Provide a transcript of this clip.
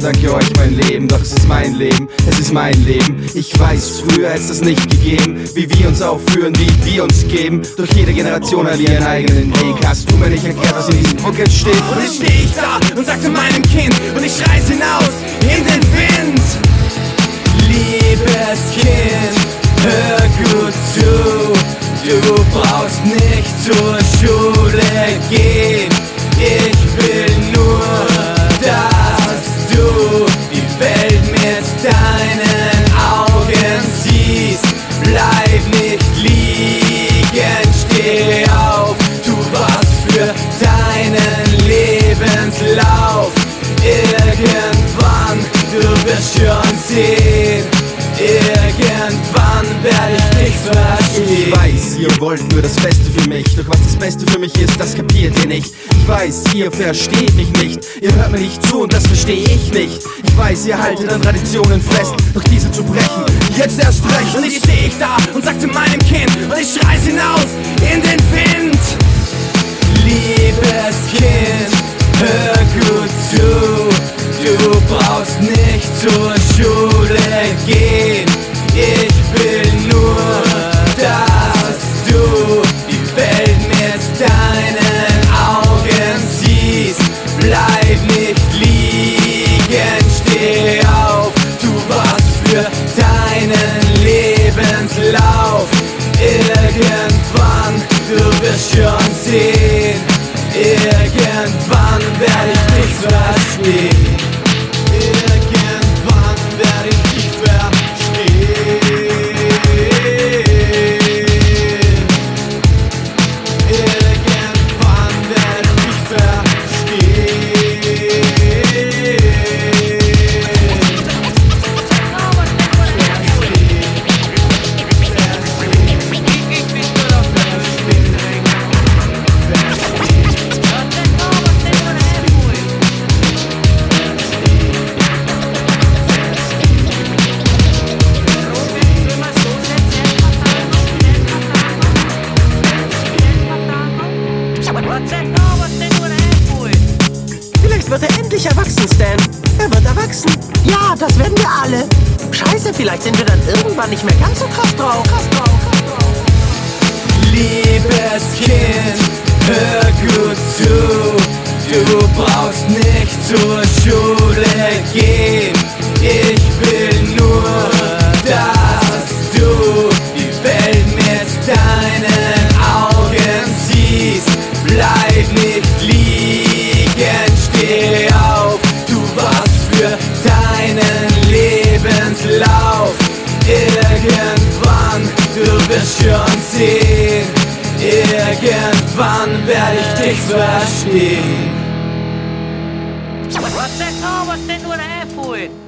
verdanke euch mein Leben, doch es ist mein Leben, es ist mein Leben. Ich weiß, früher hätte es das nicht gegeben, wie wir uns aufführen, wie wir uns geben. Durch jede Generation hat ihren eigenen Weg. Hast du mir nicht erklärt, was in diesem Buch jetzt steht? Und jetzt steh ich da und sag zu meinem Kind, und ich schrei's hinaus in den Wind: Liebes Kind, hör gut zu, du brauchst nicht zur Schule gehen. Ich will nur, dass du die Welt mit deinen Augen siehst. Bleib nicht liegen, steh auf, tu was für deinen Lebenslauf. Irgendwann, du wirst schon sehen, irgendwann werde ich dich verstehen. Ich weiß, ihr wollt nur das Beste für mich, doch was das Beste für mich ist, das kapiert ihr nicht. Ich weiß, ihr versteht mich nicht, ihr hört mir nicht zu und das verstehe ich nicht. Ich weiß, ihr haltet an Traditionen fest, doch diese zu brechen, jetzt erst recht. Und jetzt steh ich da und sag zu meinem Kind, und ich schrei's hinaus in den Wind: Liebes Kind, hör gut zu, du brauchst nicht zur Schule gehen. Ich will nur, dass du die Welt mit deinen Augen siehst. Bleib nicht liegen, steh auf, tu was für deinen Lebenslauf. Irgendwann, du wirst schon sehen, irgendwann werde ich dich verstehen. Irgendwann werde ich dich verstehen. Irgendwann werde ich dich verstehen. Vielleicht wird er endlich erwachsen, Stan. Er wird erwachsen. Ja, das werden wir alle. Scheiße, vielleicht sind wir dann irgendwann nicht mehr ganz so krass drauf. Liebes Kind, hör gut zu, du brauchst nicht zur Schule gehen. Ich will nur, dass du die Welt mit deinen Augen siehst. Bleib nicht liegen, steh auf, tu was für deinen Lebenslauf. Irgendwann, du wirst schon sehen, irgendwann werde ich dich verstehen. What's that? Oh, what's that doing to F-Wood?